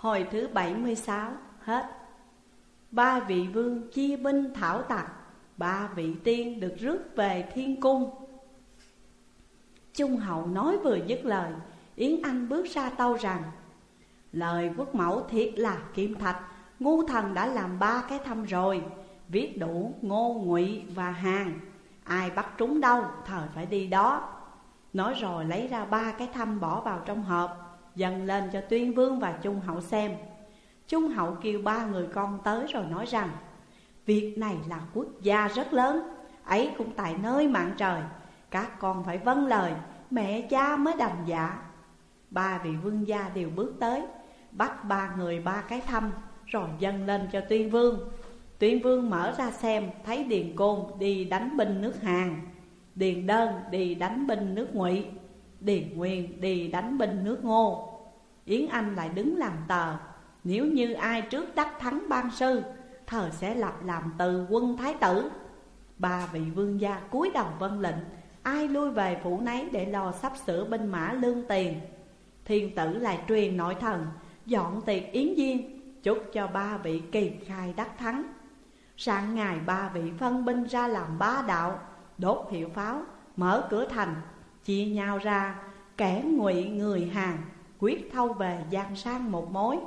Hồi thứ 76 hết. Ba vị vương chia binh thảo tặc, ba vị tiên được rước về thiên cung. Trung hậu nói vừa dứt lời, Yến Anh bước ra tâu rằng: lời quốc mẫu thiệt là kim thạch. Ngu thần đã làm 3 cái thăm rồi, viết đủ Ngô, Ngụy và Hàn. Ai bắt trúng đâu thời phải đi đó. Nói rồi lấy ra 3 cái thăm bỏ vào trong hộp, dâng lên cho Tuyên Vương và Trung hậu xem. Trung hậu kêu 3 người con tới rồi nói rằng: việc này là quốc gia rất lớn, ấy cũng tại nơi mạng trời. Các con phải vâng lời, mẹ cha mới đành dạ. 3 vị vương gia đều bước tới, bắt 3 người 3 cái thăm, rồi dâng lên cho Tuyên Vương. Tuyên Vương mở ra xem, thấy Điền Côn đi đánh binh nước Hàn, Điền Đơn đi đánh binh nước Ngụy, Điền Nguyên đi đánh binh nước Ngô. Yến Anh lại đứng làm tờ: nếu như ai trước đắc thắng ban sư, thời sẽ lập làm từ quân thái tử. 3 vị vương gia cúi đầu vâng lệnh, ai lui về phủ nấy để lo sắp sửa binh mã lương tiền. Thiên tử lại truyền nội thần dọn tiệc yến viên, chúc cho 3 vị kỳ khai đắc thắng. Sáng ngày 3 vị phân binh ra làm 3 đạo, đốt hiệu pháo, mở cửa thành, chia nhau ra, kẻ Ngụy người Hàn quyết thâu về Giang Sang một mối.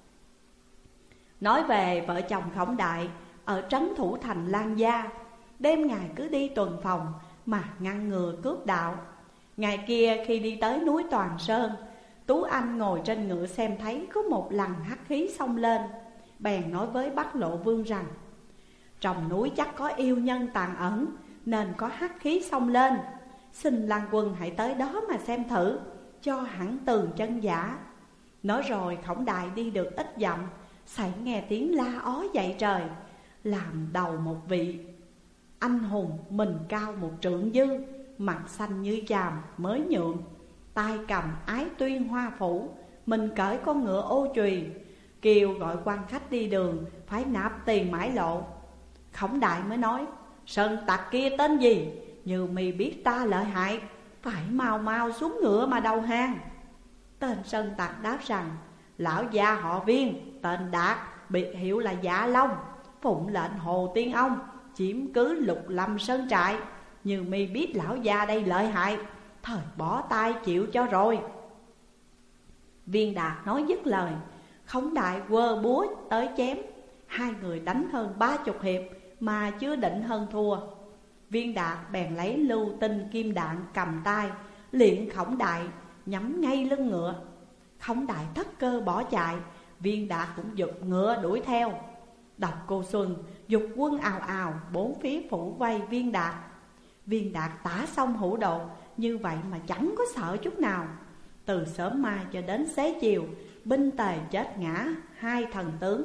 Nói về vợ chồng Khổng Đại ở trấn thủ thành Lan Gia, đêm ngày cứ đi tuần phòng mà ngăn ngừa cướp đạo. Ngày kia khi đi tới núi Toàn Sơn, Tú Anh ngồi trên ngựa xem thấy có một làn hắc khí xông lên, bèn nói với Bắc Lộ Vương rằng: trong núi chắc có yêu nhân tàn ẩn, nên có hắc khí xông lên. Xin Lan Quân hãy tới đó mà xem thử, cho hẳn tường chân giả. Nói rồi Khổng Đại đi được ít dặm, sảy nghe tiếng la ó dậy trời. Làm đầu một vị anh hùng, mình cao 1 trượng dư, mặt xanh như chàm mới nhuộm, tay cầm ái tuyên hoa phủ, mình cởi con ngựa ô chùy, kêu gọi quan khách đi đường phải nạp tiền mãi lộ. Khổng Đại mới nói: sơn tặc kia tên gì? Như mì biết ta lợi hại, phải mau mau xuống ngựa mà đầu hàng. Tên sơn tặc đáp rằng: lão gia họ Viên, tên Đạt, biệt hiệu là Dạ Long, phụng lệnh Hồ Tiên Ông chiếm cứ Lục Lâm Sơn trại. Như mi biết lão gia đây lợi hại, thời bỏ tay chịu cho rồi. Viên Đạt nói dứt lời, Khổng Đại quơ búa tới chém. 2 người đánh hơn 30 hiệp mà chưa định hơn thua. Viên Đạt bèn lấy lưu tinh kim đạn cầm tay, liền Khổng Đại nhắm ngay lưng ngựa. Khổng Đại thất cơ bỏ chạy, Viên Đạt cũng giục ngựa đuổi theo. Độc Cô Xuân dục quân ào ào, 4 phía phủ vây Viên Đạt. Viên Đạt tả xong hữu độ, như vậy mà chẳng có sợ chút nào. Từ sớm mai cho đến xế chiều, binh tề chết ngã 2 thần tướng.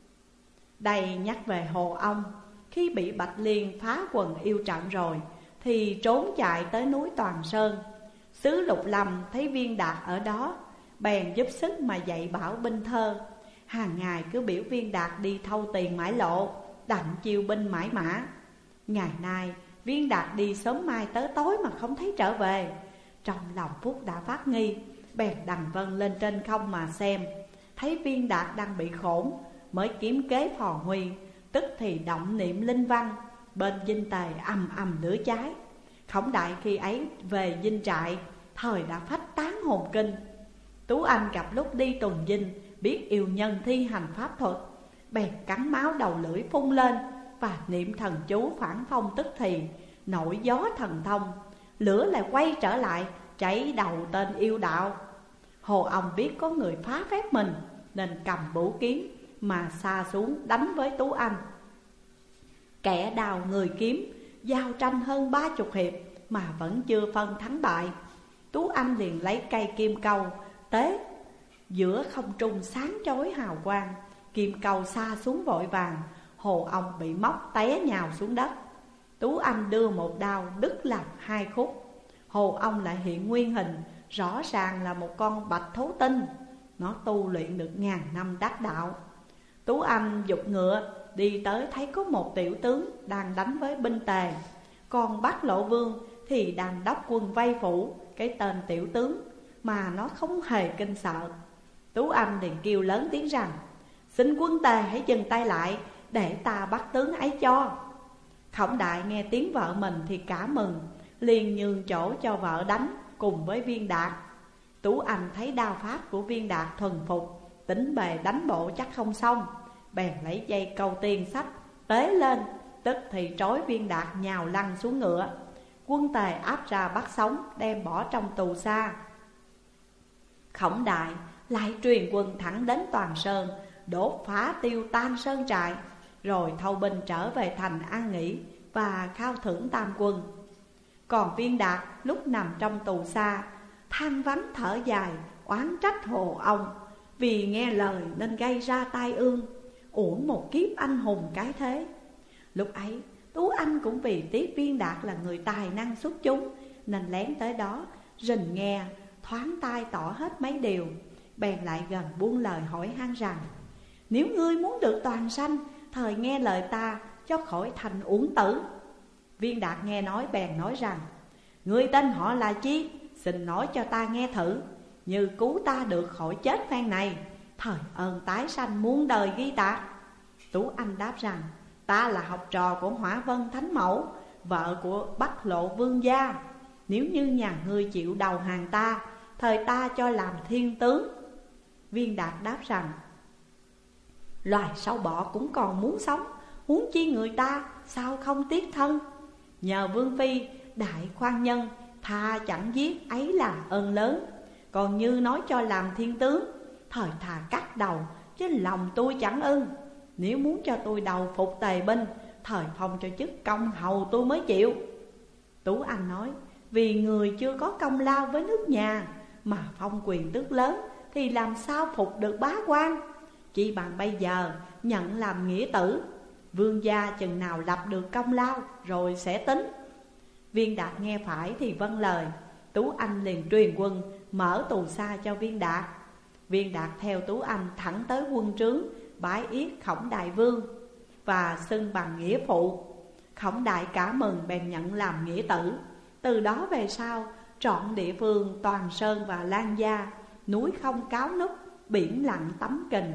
Đây nhắc về Hồ Ông, khi bị Bạch Liên phá quần yêu trận rồi, thì trốn chạy tới núi Toàn Sơn. Sứ Lục Lâm thấy Viên Đạt ở đó, bèn giúp sức mà dạy bảo binh thơ. Hàng ngày cứ biểu Viên Đạt đi thâu tiền mãi lộ, đặng chiêu binh mãi mã. Ngày nay Viên Đạt đi sớm mai tới tối mà không thấy trở về. Trong lòng Phúc đã phát nghi, bèn đằng vân lên trên không mà xem. Thấy Viên Đạt đang bị khổn, mới kiếm kế phò nguy, tức thì động niệm linh văn. Bên dinh tề ầm ầm lửa cháy. Khổng Đại khi ấy về dinh trại, thời đã phách tán hồn kinh. Tú Anh gặp lúc đi tuần dinh, biết yêu nhân thi hành pháp thuật, bèn cắn máu đầu lưỡi phun lên, và niệm thần chú phản phong, tức thì nổi gió thần thông, lửa lại quay trở lại cháy đầu tên yêu đạo. Hồ Ông biết có người phá phép mình, nên cầm vũ kiếm mà xa xuống đánh với Tú Anh. Kẻ đào người kiếm, giao tranh hơn 30 hiệp mà vẫn chưa phân thắng bại. Tú Anh liền lấy cây kim câu tế giữa không trung sáng chói hào quang, kim câu xa xuống vội vàng. Hồ Ông bị móc té nhào xuống đất. Tú Anh đưa một đao đứt làm 2 khúc. Hồ Ông lại hiện nguyên hình, rõ ràng là một con bạch thấu tinh. Nó tu luyện được 1000 năm đắc đạo. Tú Anh giục ngựa đi tới, thấy có một tiểu tướng đang đánh với binh tề, còn Bắc Lộ Vương thì đang đốc quân vây phủ cái tên tiểu tướng, mà nó không hề kinh sợ. Tú Anh liền kêu lớn tiếng rằng: xin quân tề hãy dừng tay lại, để ta bắt tướng ấy cho. Khổng Đại nghe tiếng vợ mình thì cả mừng, liền nhường chỗ cho vợ đánh cùng với Viên Đạt. Tú Anh thấy đao pháp của Viên Đạt thuần phục, tính bề đánh bộ chắc không xong, bèn lấy dây câu tiền sách tế lên, tức thì trói Viên Đạt nhào lăn xuống ngựa. Quân tề áp ra bắt sống, đem bỏ trong tù xa. Khổng Đại lại truyền quân thẳng đến Toàn Sơn, đốt phá tiêu tan sơn trại, rồi thâu binh trở về thành an nghỉ và khao thưởng tam quân. Còn Viên Đạt lúc nằm trong tù xa, than vãn thở dài, oán trách Hồ Ông vì nghe lời nên gây ra tai ương, uổng một kiếp anh hùng cái thế. Lúc ấy Tú Anh cũng vì tiếc Viên Đạt là người tài năng xuất chúng, nên lén tới đó rình nghe, thoáng tai tỏ hết mấy điều. Bèn lại gần buông lời hỏi han rằng: nếu ngươi muốn được toàn sanh, thời nghe lời ta, cho khỏi thành uổng tử. Viên Đạt nghe nói bèn nói rằng: ngươi tên họ là chi? Xin nói cho ta nghe thử, như cứu ta được khỏi chết phen này, thời ơn tái sanh muôn đời ghi tạc. Tú Anh đáp rằng: ta là học trò của Hỏa Vân Thánh Mẫu, vợ của Bắc Lộ Vương gia. Nếu như nhà ngươi chịu đầu hàng ta, thời ta cho làm thiên tướng. Viên Đạt đáp rằng: loài sâu bọ cũng còn muốn sống, huống chi người ta sao không tiếc thân. Nhờ Vương Phi đại khoan nhân, tha chẳng giết ấy là ơn lớn. Còn như nói cho làm thiên tướng, thời thà cắt đầu, chứ lòng tôi chẳng ưng. Nếu muốn cho tôi đầu phục tề binh, thời phong cho chức công hầu tôi mới chịu. Tú Anh nói: vì người chưa có công lao với nước nhà, mà phong quyền tước lớn, thì làm sao phục được bá quan. Chỉ bằng bây giờ nhận làm nghĩa tử, vương gia chừng nào lập được công lao rồi sẽ tính. Viên Đạt nghe phải thì vâng lời. Tú Anh liền truyền quân mở tù xa cho Viên Đạt. Viên Đạt theo Tú Anh thẳng tới quân trướng, bái yết Khổng Đại Vương và xưng bằng nghĩa phụ. Khổng Đại cả mừng bèn nhận làm nghĩa tử. Từ đó về sau, trọn địa phương Toàn Sơn và Lan Gia, núi không cáo núp, biển lặng tấm kình.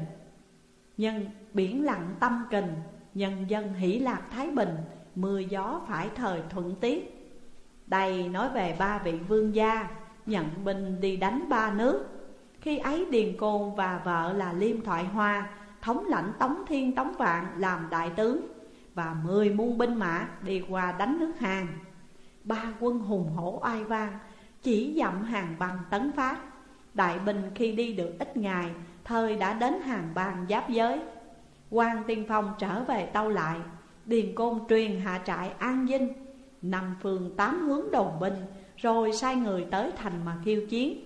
Biển lặng tâm kình, nhân dân hỷ lạc thái bình, mưa gió phải thời thuận tiết. Đây nói về ba vị vương gia nhận binh đi đánh ba nước. Khi ấy Điền Côn và vợ là Liêm Thoại Hoa thống lãnh Tống Thiên Tống Vạn làm đại tướng, và 10 muôn binh mã đi qua đánh nước Hàn. Ba quân hùng hổ oai vang, chỉ dặm Hàn Bằng tấn phát. Đại binh khi đi được ít ngày, thời đã đến Hàn Bang giáp giới. Quan Tiên Phong trở về tâu lại, Điền Côn truyền hạ trại An Vinh, 5 phương 8 hướng đồn binh, rồi sai người tới thành mà khiêu chiến.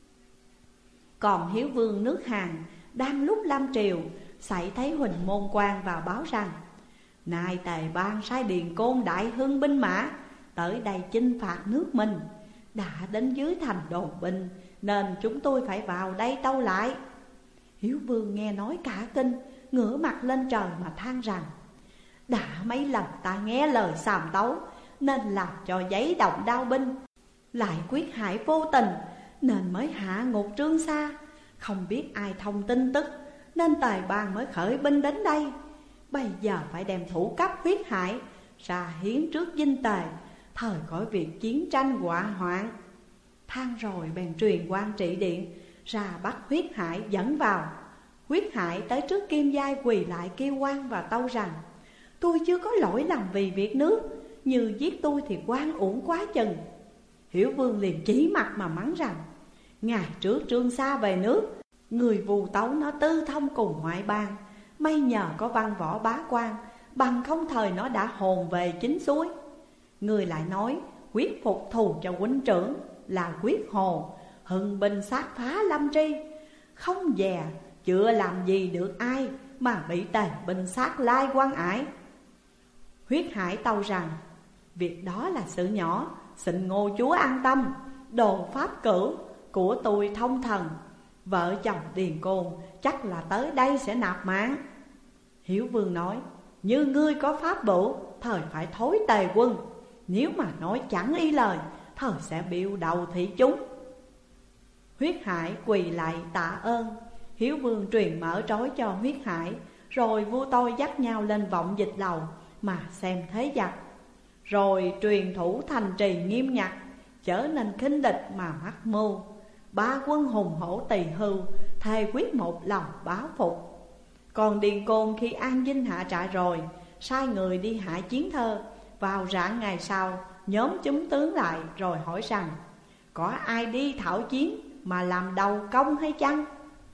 Còn Hiếu Vương nước Hàn đang lúc lâm triều, xảy thấy Huỳnh Môn Quan vào báo rằng: nay Tề Bang sai Điền Côn đại hưng binh mã tới đây chinh phạt nước mình, đã đến dưới thành đồn binh, nên chúng tôi phải vào đây tâu lại. Hiếu Vương nghe nói cả kinh, ngửa mặt lên trời mà than rằng: đã mấy lần ta nghe lời sàm tấu, nên làm cho giấy động đao binh, lại quyết hại vô tình, nên mới hạ ngục Trương Sa. Không biết ai thông tin tức, nên Tề Bang mới khởi binh đến đây. Bây giờ phải đem thủ cấp huyết hải ra hiến trước Dinh Tề, thời khỏi việc chiến tranh họa hoạn. Than rồi bèn truyền quan trị điện ra bắt huyết hải dẫn vào. Huyết hải tới trước Kim Giai quỳ lại kêu quan và tâu rằng: tôi chưa có lỗi làm vì việc nước, như giết tôi thì quan uổng quá chừng. Hiếu Vương liền chỉ mặt mà mắng rằng: ngày trước Trương Sa về nước, người vù tấu nó tư thông cùng ngoại bang, may nhờ có văn võ bá quan, bằng không thời nó đã hồn về chính suối. Người lại nói quyết phục thù cho huynh trưởng là quyết hồ, hưng binh sát phá lâm tri, không dè chưa làm gì được ai, mà bị Tề binh sát lai quan ải. Huyết hải tâu rằng: việc đó là sự nhỏ, xin Ngô chúa an tâm. Đồ pháp cửu của tôi thông thần, vợ chồng Điền Côn chắc là tới đây sẽ nạp mạng. Hiếu Vương nói: như ngươi có pháp bửu, thời phải thối Tề quân. Nếu mà nói chẳng y lời, thời sẽ biêu đầu thị chúng. Huyết hải quỳ lại tạ ơn, Hiếu vương truyền mở trói cho Huyết Hải, rồi vua tôi dắt nhau lên vọng dịch lầu mà xem thế giặc. Rồi truyền thủ thành trì nghiêm nhặt, trở nên khinh địch mà mắc mưu. Ba quân hùng hổ tỳ hưu, thề quyết một lòng báo phục. Còn Điền Côn khi an dinh hạ trại rồi, sai người đi hạ Chiến Thơ. Vào rạng ngày sau, nhóm chúng tướng lại rồi hỏi rằng: có ai đi thảo chiến mà làm đầu công hay chăng?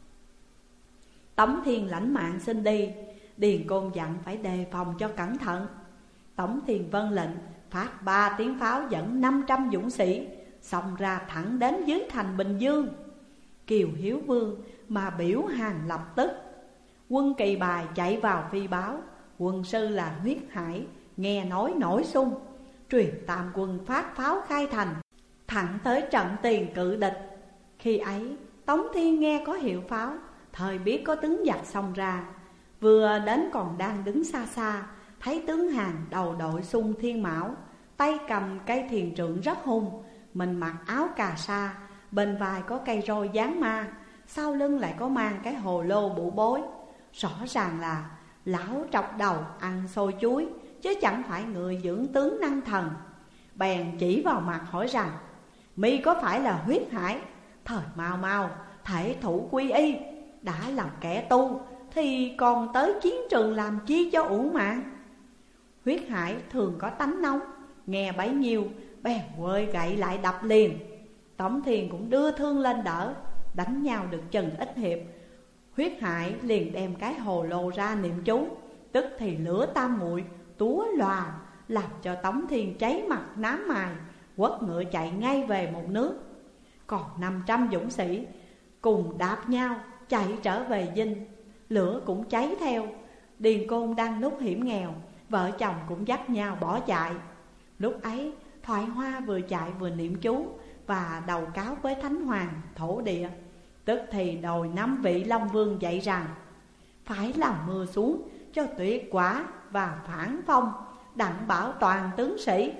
Tống Thiên lãnh mạng xin đi. Điền Côn dặn phải đề phòng cho cẩn thận. Tống Thiên vâng lệnh, phát 3 tiếng pháo dẫn 500 dũng sĩ, xông ra thẳng đến dưới thành Bình Dương. Kiều Hiếu Vương mà biểu hàng lập tức. Quân Kỳ Bài chạy vào phi báo, quân sư là Huyết Hải nghe nói nổi xung, truyền tam quân phát pháo khai thành, thẳng tới trận tiền cự địch. Khi ấy Tống Thiên nghe có hiệu pháo, thời biết có tướng giặc xông ra. Vừa đến còn đang đứng xa xa, thấy tướng Hàn đầu đội xung thiên mão, tay cầm cây thiền trượng rất hung, mình mặc áo cà sa, bên vai có cây roi dán ma, sau lưng lại có mang cái hồ lô bụ bối. Rõ ràng là lão trọc đầu ăn xôi chuối, chứ chẳng phải người dưỡng tướng năng thần. Bèn chỉ vào mặt hỏi rằng: mi có phải là Huyết Hải? Thời mau mau thể thủ quy y, đã làm kẻ tu thì còn tới chiến trường làm chi cho uổng mạng. Huyết Hải thường có tánh nóng, nghe bấy nhiêu bèn quơi gậy lại đập liền. Tống Thiên cũng đưa thương lên đỡ, đánh nhau được chừng ít hiệp, Huyết Hải liền đem cái hồ lô ra niệm chú, tức thì lửa tam muội túa lòa, làm cho Tống Thiên cháy mặt nám mài, quất ngựa chạy ngay về một nước. Còn 500 dũng sĩ cùng đạp nhau chạy trở về dinh, lửa cũng cháy theo. Điền Côn đang lúc hiểm nghèo, vợ chồng cũng dắt nhau bỏ chạy. Lúc ấy Thoại Hoa vừa chạy vừa niệm chú và đầu cáo với Thánh Hoàng thổ địa. Tức thì đòi 5 vị Long Vương dạy rằng: phải làm mưa xuống cho tuyệt quả và phản phong, đặng bảo toàn tướng sĩ.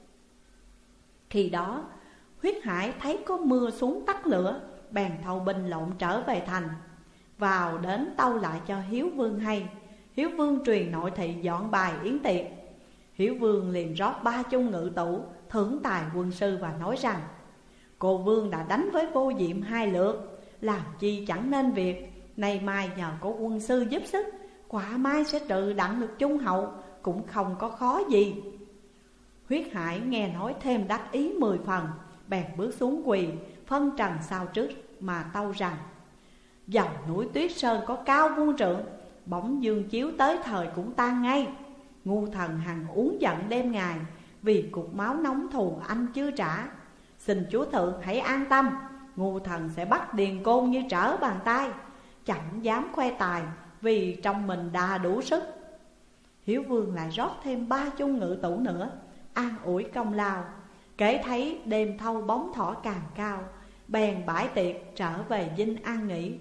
Khi đó Huyết Hải thấy có mưa xuống tắt lửa, bèn thâu binh lộn trở về thành. Vào đến tâu lại cho Hiếu Vương hay. Hiếu Vương truyền nội thị dọn bài yến tiệc. Hiếu Vương liền rót 3 chung ngự tủ, thưởng tài quân sư và nói rằng: cô Vương đã đánh với Vô Diệm 2 lượt, làm chi chẳng nên việc. Nay mai nhờ có quân sư giúp sức, quả mai sẽ trừ đặng được trung hậu, cũng không có khó gì. Huyết Hải nghe nói thêm đắc ý 10 phần, bèn bước xuống quỳ, phân trần sau trước mà tâu rằng: dòng núi Tuyết Sơn có cao muôn trượng, bỗng dương chiếu tới thời cũng tan ngay. Ngu thần hằng uống giận đêm ngày, vì cục máu nóng thù anh chưa trả. Xin chúa thượng hãy an tâm, ngu thần sẽ bắt Điền Côn như trở bàn tay, chẳng dám khoe tài, vì trong mình đã đủ sức. Hiếu Vương lại rót thêm 3 chung ngự tủ nữa, an ủi công lao. Kể thấy đêm thâu bóng thỏ càng cao, bèn bãi tiệc trở về dinh an nghỉ.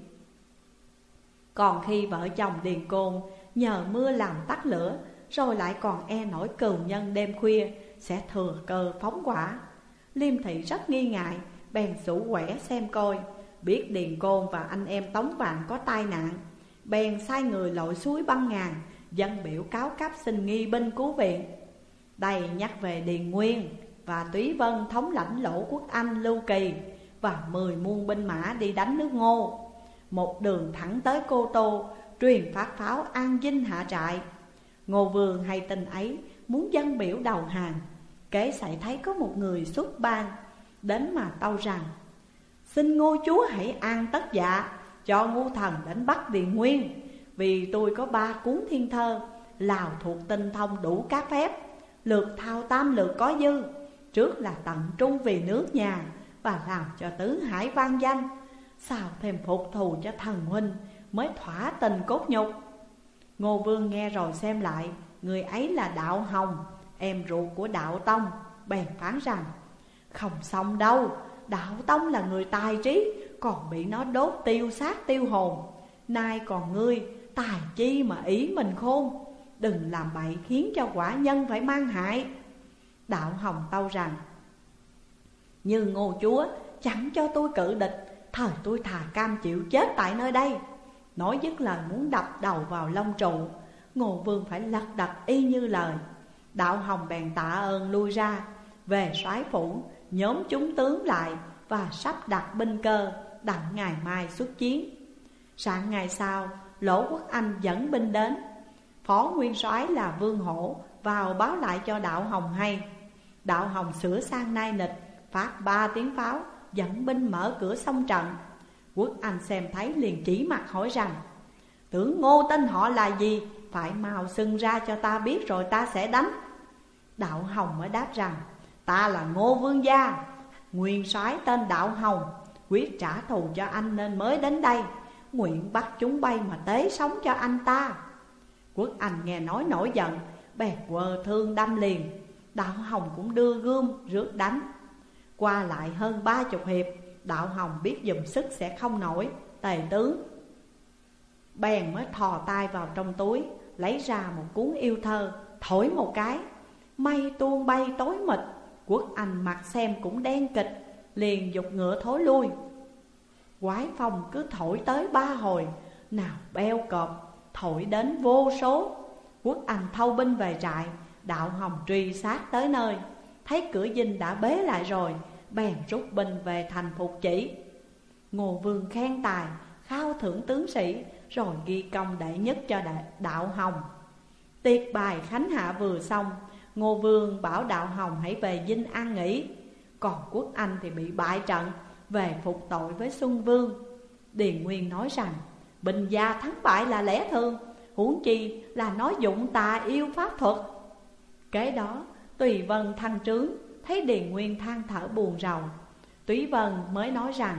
Còn khi vợ chồng Điền Côn nhờ mưa làm tắt lửa, rồi lại còn e nổi cừu nhân đêm khuya sẽ thừa cơ phóng hỏa, Liêm Thị rất nghi ngại, bèn sủ quẻ xem coi. Biết Điền Côn và anh em Tống Vạn có tai nạn, bèn sai người lội suối băng ngàn, dân biểu cáo cấp xin nghi binh cứu viện. Đây nhắc về Điền Nguyên và Túy Vân thống lãnh Lỗ Quốc Anh Lưu Kỳ và 10 muôn binh mã đi đánh nước Ngô, một đường thẳng tới Cô Tô, truyền phát pháo an dinh hạ trại. Ngô Vương hay tin ấy, muốn dân biểu đầu hàng. Kế xảy thấy có một người xuất ban đến mà tâu rằng: xin Ngô chúa hãy an tất dạ, cho ngu thần đến bắt Điền Nguyên, vì tôi có 3 cuốn thiên thơ, lào thuộc tinh thông đủ các phép, lược thao tam lược có dư. Trước là tận trung vì nước nhà, và làm cho tứ hải vang danh, sao thêm phục thù cho thần huynh, mới thỏa tình cốt nhục. Ngô Vương nghe rồi xem lại, người ấy là Đạo Hồng, em ruột của Đạo Tông, bèn phán rằng: không xong đâu, Đạo Tông là người tài trí, còn bị nó đốt tiêu xác tiêu hồn. Nay còn ngươi, tài chi mà ý mình khôn, đừng làm bậy khiến cho quả nhân phải mang hại. Đạo Hồng tâu rằng: như Ngô chúa chẳng cho tôi cự địch, thời tôi thà cam chịu chết tại nơi đây. Nói dứt lời muốn đập đầu vào lông trụ, Ngô Vương phải lật đật y như lời. Đạo Hồng bèn tạ ơn lui ra. Về soái phủ, nhóm chúng tướng lại và sắp đặt binh cơ, đặng ngày mai xuất chiến. Sáng ngày sau, Lỗ Quốc Anh dẫn binh đến. Phó nguyên soái là Vương Hổ vào báo lại cho Đạo Hồng hay. Đạo Hồng sửa sang nai nịch, phát 3 tiếng pháo, dẫn binh mở cửa xông trận. Quốc Anh xem thấy liền chỉ mặt hỏi rằng: tướng Ngô tên họ là gì? Phải mau xưng ra cho ta biết rồi ta sẽ đánh. Đạo Hồng mới đáp rằng: ta là Ngô Vương gia, nguyên soái tên Đạo Hồng, quyết trả thù cho anh nên mới đến đây, nguyện bắt chúng bay mà tế sống cho anh ta. Quốc Anh nghe nói nổi giận, bèn quờ thương đâm liền. Đạo Hồng cũng đưa gươm rước đánh. Qua lại hơn 30 hiệp, Đạo Hồng biết dùm sức sẽ không nổi. Tề tướng bèn mới thò tay vào trong túi, lấy ra một cuốn yêu thơ, thổi một cái, mây tuôn bay tối mịt. Quốc Anh mặt xem cũng đen kịch, liền giục ngựa thối lui. Quái phong cứ thổi tới 3 hồi, nào beo cọp thổi đến vô số. Quốc Anh thâu binh về trại. Đạo Hồng truy sát tới nơi, thấy cửa dinh đã bế lại rồi, bèn rút binh về thành Phục Chỉ. Ngô Vương khen tài, khao thưởng tướng sĩ, rồi ghi công đệ nhất cho Đạo Hồng. Tiệc bài khánh hạ vừa xong, Ngô Vương bảo Đạo Hồng hãy về dinh an nghỉ. Còn Quốc Anh thì bị bại trận, về phục tội với Xuân Vương. Điền Nguyên nói rằng: binh gia thắng bại là lẽ thường, huống chi là nói dụng tà yêu pháp thuật. Kế đó Tùy Vân thăng trướng, thấy Điền Nguyên than thở buồn rầu. Tùy Vân mới nói rằng: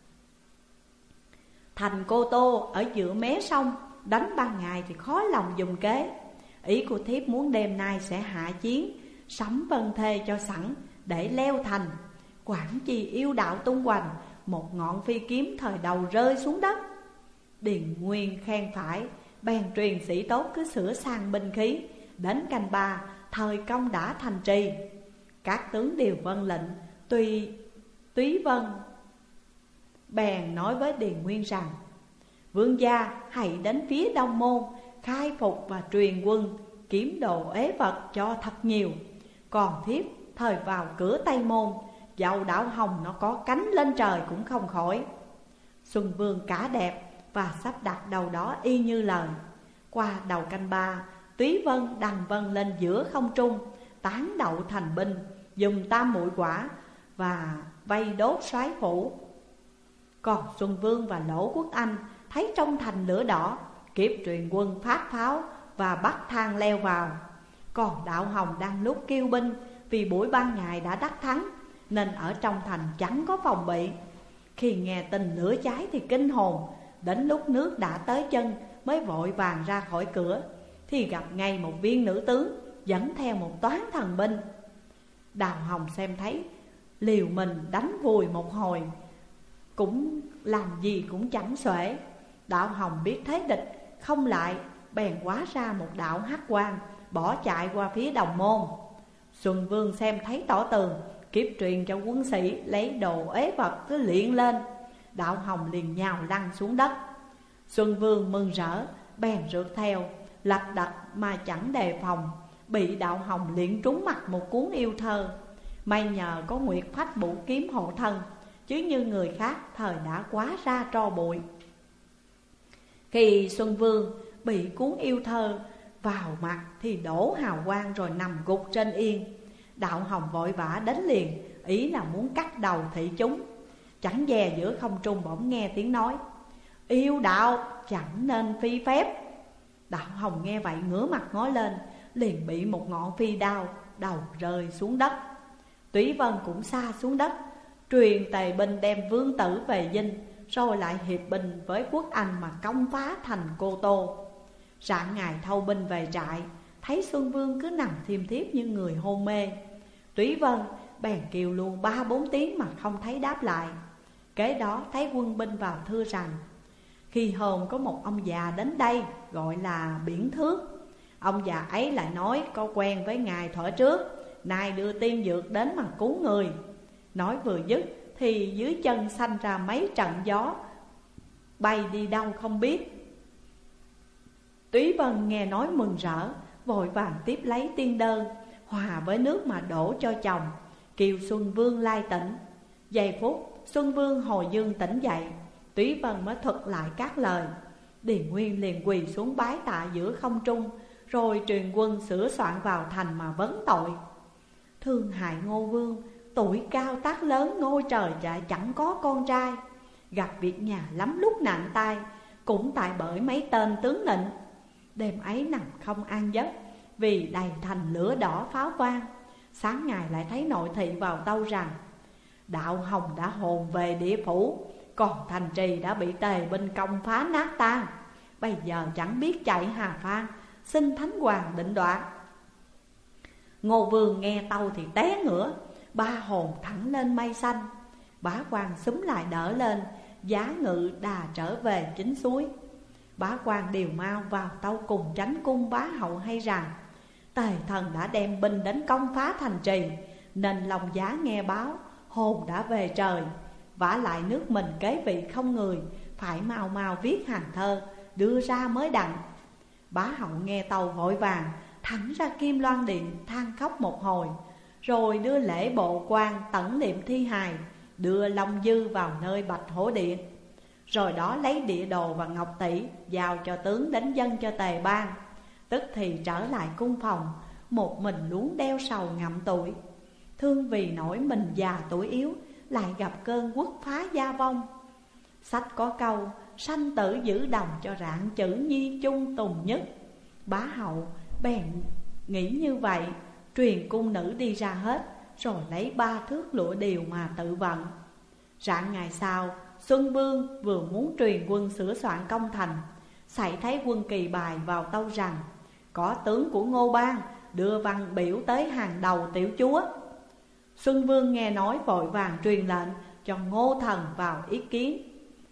thành Cô Tô ở giữa mé sông, đánh ban ngày thì khó lòng dùng kế. Ý của thiếp muốn đêm nay sẽ hạ chiến, sắm vân thê cho sẵn để leo thành. Quảng chi yêu đạo tung hoành, một ngọn phi kiếm thời đầu rơi xuống đất. Điền Nguyên khen phải, bèn truyền sĩ tốt cứ sửa sang binh khí. Đến canh 3, thời công đã thành trì. Các tướng đều vâng lệnh. Túy Vân bèn nói với Điền Nguyên rằng: vương gia hãy đến phía Đông Môn, khai phục và truyền quân, kiếm đồ ế vật cho thật nhiều. Còn thiếp thời vào cửa Tây Môn, dầu Đạo Hồng nó có cánh lên trời cũng không khỏi. Xuân Vương cả đẹp và sắp đặt đầu đó y như lời. Qua đầu canh 3, Túy Vân đằng vân lên giữa không trung, tán đậu thành binh, dùng tam muội quả và vây đốt soái phủ. Còn Xuân Vương và Lỗ Quốc Anh thấy trong thành lửa đỏ, kịp truyền quân phát pháo và bắt thang leo vào. Còn Đạo Hồng đang lúc kêu binh, vì buổi ban ngày đã đắc thắng nên ở trong thành chẳng có phòng bị. Khi nghe tin lửa cháy thì kinh hồn, đến lúc nước đã tới chân mới vội vàng ra khỏi cửa, thì gặp ngay một viên nữ tướng dẫn theo một toán thần binh. Đạo Hồng xem thấy, liều mình đánh vùi một hồi, cũng làm gì cũng chẳng xuể. Đạo Hồng biết thế địch không lại, bèn hóa ra một đạo hắc quang, bỏ chạy qua phía Đồng Môn. Xuân Vương xem thấy tỏ tường, kiếp truyền cho quân sĩ lấy đồ ế vật cứ luyện lên. Đạo Hồng liền nhào lăn xuống đất. Xuân Vương mừng rỡ, bèn rượt theo, lật đật mà chẳng đề phòng, bị Đạo Hồng luyện trúng mặt một cuốn yêu thơ. May nhờ có Nguyệt Phách Bủ kiếm hộ thân, chứ như người khác thời đã quá ra tro bụi. Khi Xuân Vương bị cuốn yêu thơ vào mặt thì đổ hào quang rồi nằm gục trên yên. Đạo Hồng vội vã đến liền, ý là muốn cắt đầu thị chúng. Chẳng dè giữa không trung bỗng nghe tiếng nói: yêu đạo chẳng nên phi phép. Đạo Hồng nghe vậy ngửa mặt ngó lên, liền bị một ngọn phi đao đầu rơi xuống đất. Túy Vân cũng sa xuống đất, truyền tề binh đem vương tử về dinh, rồi lại hiệp binh với Quốc Anh mà công phá thành Cô Tô. Rạng ngày thâu binh về trại, thấy Xuân Vương cứ nằm thiêm thiếp như người hôn mê. Túy Vân bèn kêu luôn 3-4 tiếng mà không thấy đáp lại. Kế đó thấy quân binh vào thưa rằng: khi hôm có một ông già đến đây gọi là Biển Thước. Ông già ấy lại nói có quen với ngài thuở trước, nay đưa tiên dược đến mà cứu người. Nói vừa dứt thì dưới chân sanh ra mấy trận gió, bay đi đâu không biết. Túy Vân nghe nói mừng rỡ, vội vàng tiếp lấy tiên đơn, hòa với nước mà đổ cho chồng, kêu Xuân Vương lai tỉnh. Giây phút Xuân Vương hồi dương tỉnh dậy, Túy Vân mới thuật lại các lời. Điền Nguyên liền quỳ xuống bái tạ giữa không trung, rồi truyền quân sửa soạn vào thành mà vấn tội. Thương hại Ngô Vương, tuổi cao tác lớn, ngôi trời chạy chẳng có con trai. Gặp việc nhà lắm lúc nạn tai, cũng tại bởi mấy tên tướng nịnh. Đêm ấy nằm không an giấc, vì đầy thành lửa đỏ pháo vang. Sáng ngày lại thấy nội thị vào tâu rằng Đạo Hồng đã hồn về địa phủ, còn thành trì đã bị Tề binh công phá nát tan. Bây giờ chẳng biết chạy Hà Phan, xin Thánh Hoàng định đoạt. Ngô Vương nghe tâu thì té ngửa, ba hồn thẳng lên mây xanh. Bá quan xúm lại đỡ lên, giá ngự đà trở về chính suối. Bá quan Điều Mau vào tâu cùng tránh cung bá hậu hay rằng Tề thần đã đem binh đến công phá thành trì, nên lòng giá nghe báo hồn đã về trời. Vả lại nước mình kế vị không người, phải mau mau viết hàng thơ đưa ra mới đặng. Bá hậu nghe tâu vội vàng thẳng ra Kim Loan Điện than khóc một hồi, rồi đưa lễ bộ quan tẩn niệm thi hài, đưa Long Dư vào nơi Bạch Hổ Điện. Rồi đó lấy địa đồ và ngọc tỷ giao cho tướng đến dâng cho Tề Bang. Tức thì trở lại cung phòng, một mình luống đeo sầu ngậm tuổi. Thương vì nỗi mình già tuổi yếu, lại gặp cơn quốc phá gia vong. Sách có câu sanh tử giữ đồng cho rạng chữ nhi chung tùng nhất. Bá hậu bèn nghĩ như vậy, truyền cung nữ đi ra hết, rồi lấy 3 thước lụa điều mà tự vận. Rạng ngày sau, Xuân Vương vừa muốn truyền quân sửa soạn công thành, xảy thấy quân Kỳ Bài vào tâu rằng có tướng của Ngô Bang đưa văn biểu tới hàng đầu tiểu chúa. Xuân Vương nghe nói vội vàng truyền lệnh cho Ngô Thần vào ý kiến.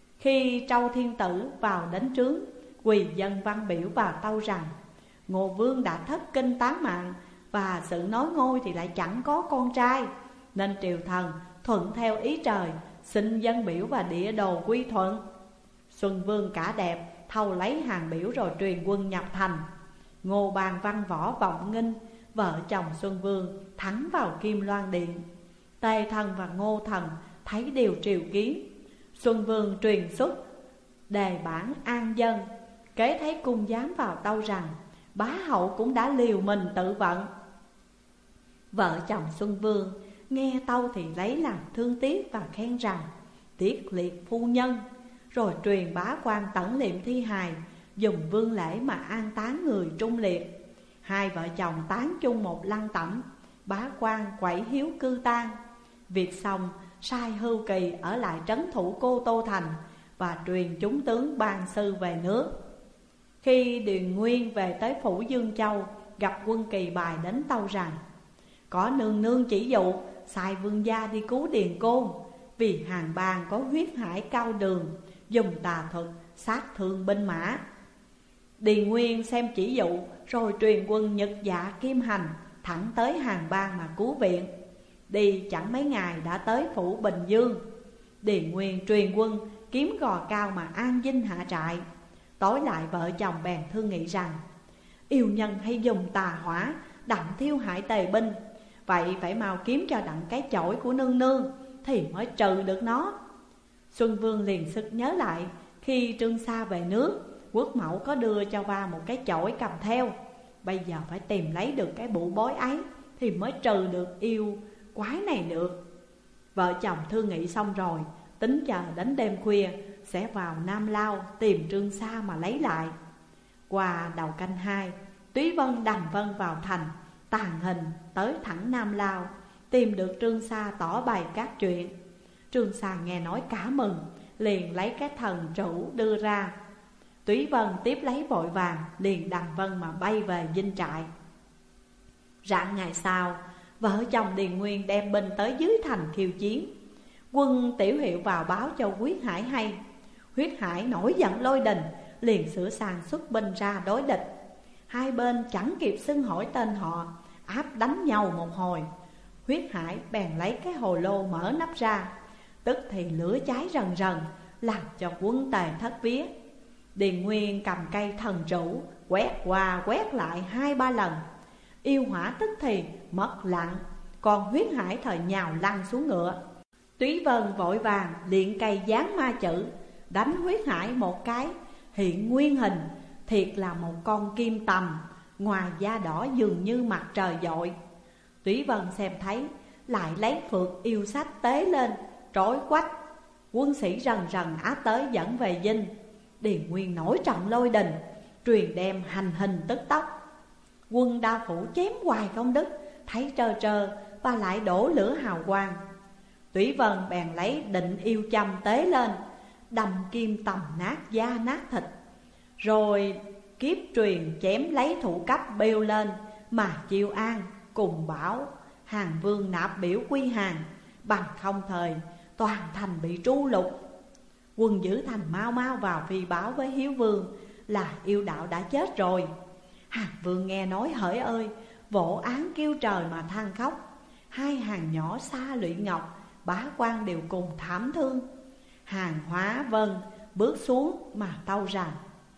Khi Trâu Thiên Tử vào đến trướng, quỳ dân văn biểu vào tâu rằng Ngô Vương đã thất kinh tán mạng, và sự nói ngôi thì lại chẳng có con trai, nên triều thần thuận theo ý trời, xin dân biểu và địa đồ quy thuận. Xuân Vương cả đẹp thâu lấy hàng biểu rồi truyền quân nhập thành. Ngô Bang văn võ vọng nghinh, vợ chồng Xuân Vương thẳng vào Kim Loan Điện. Tề thần và Ngô thần thấy điều triều kiến. Xuân Vương truyền xuất đề bản an dân, kế thấy cung giám vào tâu rằng bá hậu cũng đã liều mình tự vận. Vợ chồng Xuân Vương nghe tâu thì lấy làm thương tiếc và khen rằng tiếc liệt phu nhân. Rồi truyền bá quan tẩn liệm thi hài, dùng vương lễ mà an táng người trung liệt. Hai vợ chồng tán chung một lăng tẩm, bá quan quẩy hiếu cư tang. Việc xong, sai Hưu Kỳ ở lại trấn thủ Cô Tô Thành, và truyền chúng tướng ban sư về nước. Khi Điền Nguyên về tới phủ Dương Châu, gặp quân Kỳ Bài đến tâu rằng có nương nương chỉ dụ sai vương gia đi cứu Điền Côn, vì Hàn Bang có huyết hải cao đường, dùng tà thuật sát thương binh mã. Điền Nguyên xem chỉ dụ, rồi truyền quân Nhật Dạ Kim Hành thẳng tới Hàn Bang mà cứu viện. Đi chẳng mấy ngày đã tới phủ Bình Dương. Điền Nguyên truyền quân kiếm Gò Cao mà an dinh hạ trại. Tối lại vợ chồng bèn thương nghị rằng yêu nhân hay dùng tà hỏa đặng thiêu hại Tề binh, vậy phải mau kiếm cho đặng cái chổi của nương nương thì mới trừ được nó. Xuân Vương liền sực nhớ lại khi Trương Sa về nước, quốc mẫu có đưa cho ba một cái chổi cầm theo. Bây giờ phải tìm lấy được cái bụ bối ấy thì mới trừ được yêu quái này được. Vợ chồng thương nghị xong rồi, tính chờ đến đêm khuya sẽ vào Nam Lao tìm Trương Sa mà lấy lại. Qua đầu canh 2, Túy Vân đành vân vào thành, tàn hình tới thẳng Nam Lao, tìm được Trương Sa tỏ bày các chuyện. Trương Sa nghe nói cả mừng, liền lấy cái thần trụ đưa ra. Túy Vân tiếp lấy vội vàng, liền đằng vân mà bay về dinh trại. Rạng ngày sau, vợ chồng Điền Nguyên đem binh tới dưới thành khiêu chiến. Quân Tiểu Hiệu vào báo cho Huyết Hải hay. Huyết Hải nổi giận lôi đình, liền sửa sàng xuất binh ra đối địch. Hai bên chẳng kịp xưng hỏi tên họ, áp đánh nhau một hồi. Huyết Hải bèn lấy cái hồ lô mở nắp ra, tức thì lửa cháy rần rần, làm cho quân Tề thất vía. Điền Nguyên cầm cây thần trụ, quét qua quét lại 2-3 lần. Yêu Hỏa tức thì mất lặng, còn Huyết Hải thời nhào lăn xuống ngựa. Túy Vân vội vàng liền cây dán ma chữ, đánh Huyết Hải một cái, hiện nguyên hình, thiệt là một con kim tầm, ngoài da đỏ dường như mặt trời dội. Túy Vân xem thấy, lại lấy phược yêu sách tế lên, trói quách. Quân sĩ rần rần á tới dẫn về dinh. Điền Nguyên nổi trận lôi đình, truyền đem hành hình tức tốc. Quân Đa Phủ chém hoài không đứt, thấy trơ trơ và lại đổ lửa hào quang. Túy Vân bèn lấy định yêu châm tế lên, đâm kim tầm nát da nát thịt. Rồi kiếp truyền chém lấy thủ cấp bêu lên, mà Chiêu An cùng bảo Hàn Vương nạp biểu quy hàng, bằng không thời toàn thành bị tru lục. Quân giữ thành mau mau vào phi báo với Hiếu Vương là yêu đạo đã chết rồi. Hàn Vương nghe nói hỡi ơi, vỗ án kêu trời mà than khóc. Hai hàng nhỏ xa Lụy Ngọc, bá quan đều cùng thảm thương. Hàn Hóa Vân bước xuống mà tâu rằng: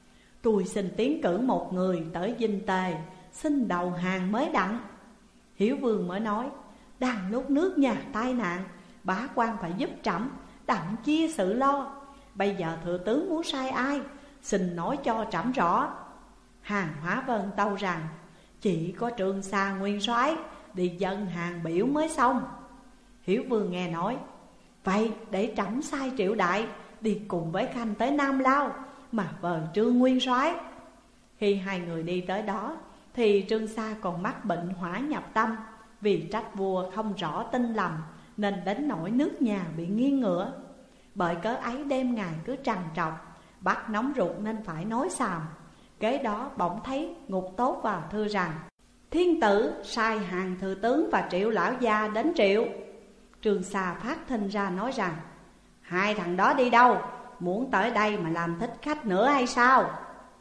tôi xin tiến cử một người tới dinh Tề, xin đầu hàng mới đặng. Hiếu Vương mới nói: đang lúc nước nhà tai nạn, bá quan phải giúp trẫm, đặng chia sự lo. Bây giờ thừa tướng muốn sai ai, xin nói cho trẫm rõ. Hàn Hóa Vân tâu rằng: chỉ có Trương Sa nguyên soái đi dân hàng biểu mới xong. Hiếu Vương nghe nói: vậy để trẫm sai Triệu Đại đi cùng với Khanh tới Nam Lao mà vời Trương nguyên soái. Khi hai người đi tới đó thì Trương Sa còn mắc bệnh hỏa nhập tâm, vì trách vua không rõ tin lầm nên đến nỗi nước nhà bị nghiêng ngửa. Bởi cớ ấy đêm ngày cứ trằn trọc, bắt nóng ruột nên phải nói xàm. Kế đó bỗng thấy Ngục Tốt vào thưa rằng: thiên tử sai Hàn thừa tướng và Triệu lão gia đến triệu. Trương Sa phát thinh ra nói rằng: hai thằng đó đi đâu, muốn tới đây mà làm thích khách nữa hay sao?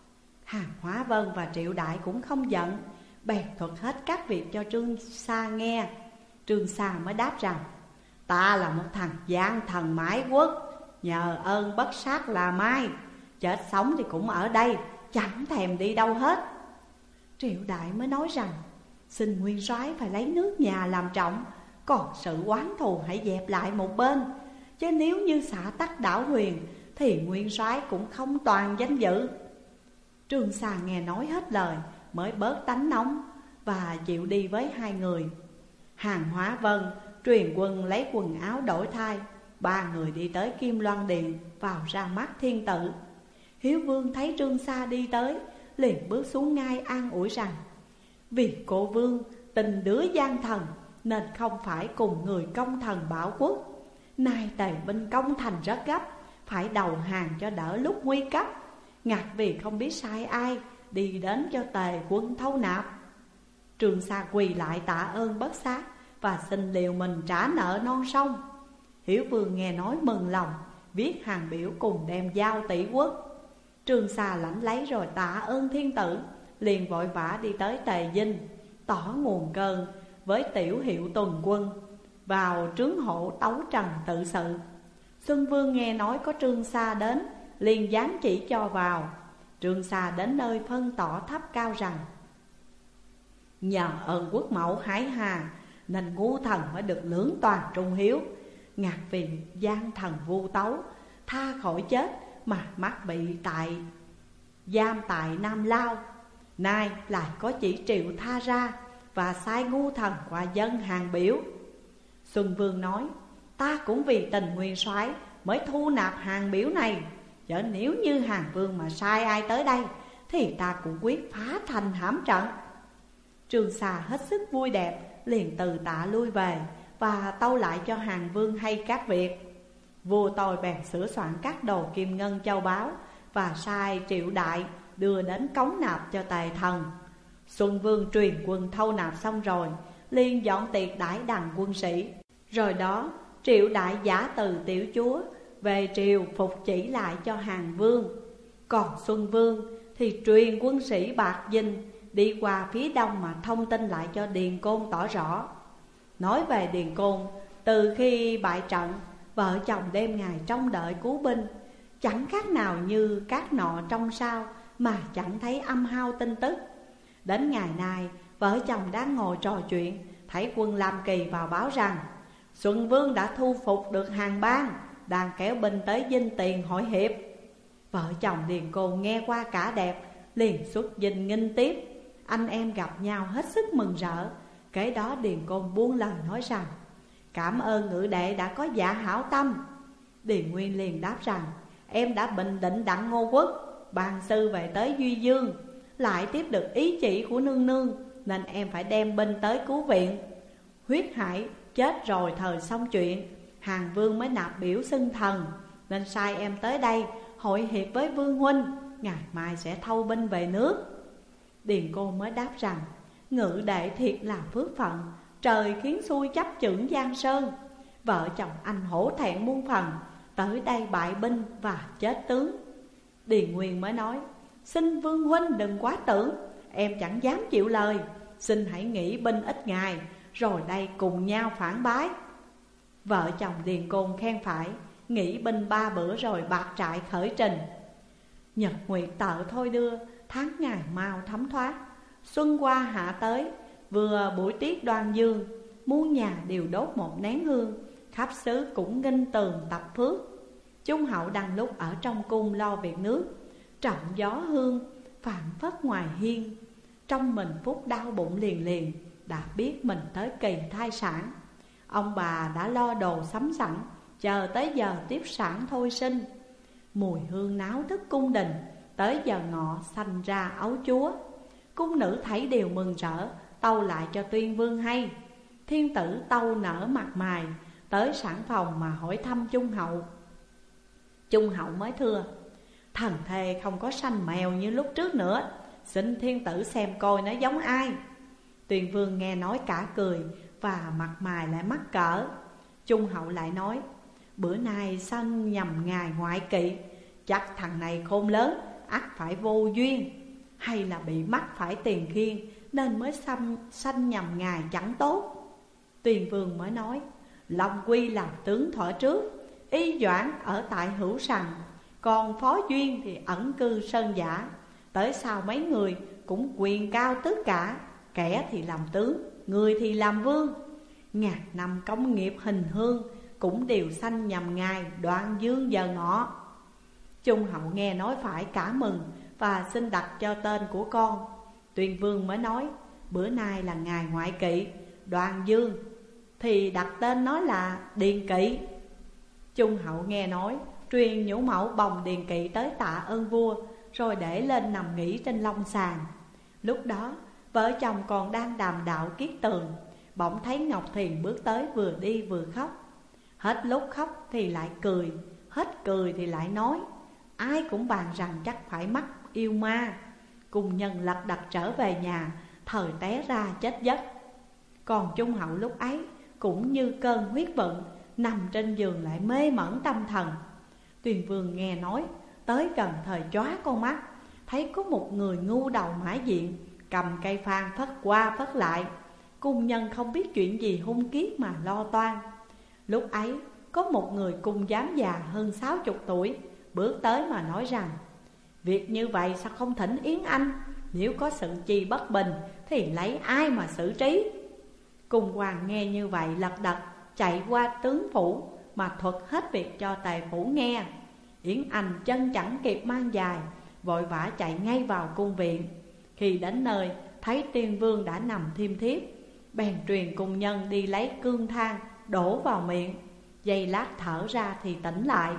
Hàn Hóa Vân và Triệu Đại cũng không giận, bèn thuật hết các việc cho Trương Sa nghe. Trương Sa mới đáp rằng: ta là một thằng gian thần mãi quốc, nhờ ơn bất sát là mai, chết sống thì cũng ở đây, chẳng thèm đi đâu hết. Triệu Đại mới nói rằng: xin nguyên soái phải lấy nước nhà làm trọng, còn sự oán thù hãy dẹp lại một bên. Chứ nếu như xả tắc đảo huyền thì nguyên soái cũng không toàn danh dự. Trương Sa nghe nói hết lời mới bớt tánh nóng và chịu đi với hai người. Hàn Hóa Vân truyền quân lấy quần áo đổi thay, ba người đi tới Kim Loan Điện, vào ra mắt thiên tử. Hiếu Vương thấy Trương Sa đi tới, liền bước xuống ngai an ủi rằng: vì cô vương tình đứa gian thần nên không phải cùng người công thần bảo quốc. Nay Tề binh công thành rất gấp, phải đầu hàng cho đỡ lúc nguy cấp. Ngặt vì không biết sai ai đi đến cho Tề quân thâu nạp. Trương Sa quỳ lại tạ ơn bất sát và xin liều mình trả nợ non sông. Hiếu Vương nghe nói mừng lòng, viết hàng biểu cùng đem giao tỷ quốc. Trương Sa lãnh lấy rồi tạ ơn thiên tử, liền vội vã đi tới Tề dinh, tỏ nguồn cơn với tiểu hiệu tuần quân, vào trướng hộ tấu trần tự sự. Xuân Vương nghe nói có Trương Sa đến, liền dám chỉ cho vào. Trương Sa đến nơi phân tỏ thấp cao rằng: nhờ ơn quốc mẫu Hải Hà nên ngu thần mới được lưỡng toàn trung hiếu. Ngặt vì gian thần vu tấu, tha khỏi chết mà mắc bị giam tại Nam Lao. Nay lại có chỉ triệu tha ra, và sai ngu thần qua dân hàng biểu. Xuân Vương nói: ta cũng vì tình nguyên soái mới thu nạp hàng biểu này, chớ nếu như Hàn Vương mà sai ai tới đây thì ta cũng quyết phá thành hãm trận. Trương Sa hết sức vui đẹp, liền từ tạ lui về và tâu lại cho Hàn Vương hay các việc. Vua tôi bèn sửa soạn các đồ kim ngân châu báu và sai Triệu Đại đưa đến cống nạp cho Tề thần. Xuân Vương truyền quân thâu nạp xong rồi, liền dọn tiệc đãi đằng quân sĩ. Rồi đó Triệu Đại giả từ tiểu chúa về triều phục chỉ lại cho Hàn Vương. Còn Xuân Vương thì truyền quân sĩ Bạc Dinh đi qua phía đông mà thông tin lại cho Điền Côn tỏ rõ. Nói về Điền Côn, từ khi bại trận, vợ chồng đêm ngày trông đợi cứu binh, chẳng khác nào như các nọ trong sao mà chẳng thấy âm hao tin tức. Đến ngày nay, vợ chồng đang ngồi trò chuyện, thấy quân Lam Kỳ vào báo rằng Xuân Vương đã thu phục được Hàn Bang, đang kéo binh tới Dinh Tiền hội hiệp. Vợ chồng Điền Côn nghe qua cả đẹp, liền xuất dinh nghinh tiếp. Anh em gặp nhau hết sức mừng rỡ. Kế đó Điền Côn buông lời nói rằng cảm ơn ngự đệ đã có dạ hảo tâm. Điền Nguyên liền đáp rằng em đã bình định Đặng Ngô Quốc, ban sư về tới Duy Dương, lại tiếp được ý chỉ của nương nương, nên em phải đem binh tới cứu viện. Huyết Hải chết rồi thời xong chuyện, Hàn Vương mới nạp biểu xưng thần, nên sai em tới đây hội hiệp với Vương huynh, ngày mai sẽ thâu binh về nước. Điền Côn mới đáp rằng ngự đệ thiệt là phước phận, trời khiến xui chấp chưởng Giang Sơn. Vợ chồng anh hổ thẹn muôn phần, tới đây bại binh và chết tướng. Điền Nguyên mới nói xin Vương huynh đừng quá tưởng, em chẳng dám chịu lời. Xin hãy nghỉ binh ít ngày, rồi đây cùng nhau phản bái. Vợ chồng Điền Côn khen phải, nghỉ binh 3 bữa rồi bạt trại khởi trình. Nhật nguyệt tợ thôi đưa, tháng ngày mau thấm thoát. Xuân qua hạ tới, vừa buổi tiết Đoan Dương, muôn nhà đều đốt một nén hương, khắp xứ cũng nghinh tường tập phước. Trung hậu đang lúc ở trong cung lo việc nước, trọng gió hương phảng phất ngoài hiên. Trong mình phút đau bụng liền liền, đã biết mình tới kỳ thai sản. Ông bà đã lo đồ sắm sẵn, chờ tới giờ tiếp sản thôi sinh. Mùi hương náo thức cung đình, tới giờ ngọ sanh ra ấu chúa. Cung nữ thấy đều mừng rỡ, tâu lại cho Tuyên Vương hay. Thiên tử tâu nở mặt mày, tới sản phòng mà hỏi thăm Trung hậu. Trung hậu mới thưa thần thề không có sanh mèo như lúc trước nữa, xin thiên tử xem coi nó giống ai. Tuyên Vương nghe nói cả cười, và mặt mày lại mắc cỡ. Trung hậu lại nói bữa nay sanh nhầm ngài ngoại kỵ, chắc thằng này khôn lớn, ắt phải vô duyên, hay là bị mắc phải tiền khiên, nên mới sanh nhầm ngài chẳng tốt. Tuyên Vương mới nói Long Quy làm tướng thuở trước, Y Doãn ở tại Hữu Sằng, còn Phó Duyên thì ẩn cư Sơn Giả. Tới sau mấy người cũng quyền cao tất cả, kẻ thì làm tướng, người thì làm vương. Ngàn năm công nghiệp hình hương, cũng đều sanh nhầm ngài Đoạn Dương giờ ngọ. Trung hậu nghe nói phải cả mừng, và xin đặt cho tên của con. Tuyên Vương mới nói bữa nay là ngài ngoại kỵ Đoạn Dương, thì đặt tên nó là Điền Kỵ. Trung hậu nghe nói, truyền nhũ mẫu bồng Điền Kỵ tới tạ ơn vua, rồi để lên nằm nghỉ trên long sàng. Lúc đó vợ chồng còn đang đàm đạo kiết tường, bỗng thấy Ngọc Thiền bước tới, vừa đi vừa khóc. Hết lúc khóc thì lại cười, hết cười thì lại nói. Ai cũng bàn rằng chắc phải mắc yêu ma. Cùng nhân lật đật trở về nhà, thời té ra chết giấc. Còn Trung hậu lúc ấy cũng như cơn huyết vận, nằm trên giường lại mê mẩn tâm thần. Tuyên Vương nghe nói, tới gần thời chóa con mắt, thấy có một người ngu đầu mã diện, cầm cây phan phất qua phất lại. Cung nhân không biết chuyện gì hung kiết mà lo toan. Lúc ấy có một người cung giám già hơn 60 tuổi bước tới mà nói rằng việc như vậy sao không thỉnh Yến Anh, nếu có sự chi bất bình thì lấy ai mà xử trí. Cung hoàng nghe như vậy lật đật chạy qua tướng phủ mà thuật hết việc cho Tề phủ nghe. Yến Anh chân chẳng kịp mang dài, vội vã chạy ngay vào cung viện. Khi đến nơi thấy Tiên Vương đã nằm thiêm thiếp, bèn truyền cung nhân đi lấy cương than đổ vào miệng. Giây lát thở ra thì tỉnh lại.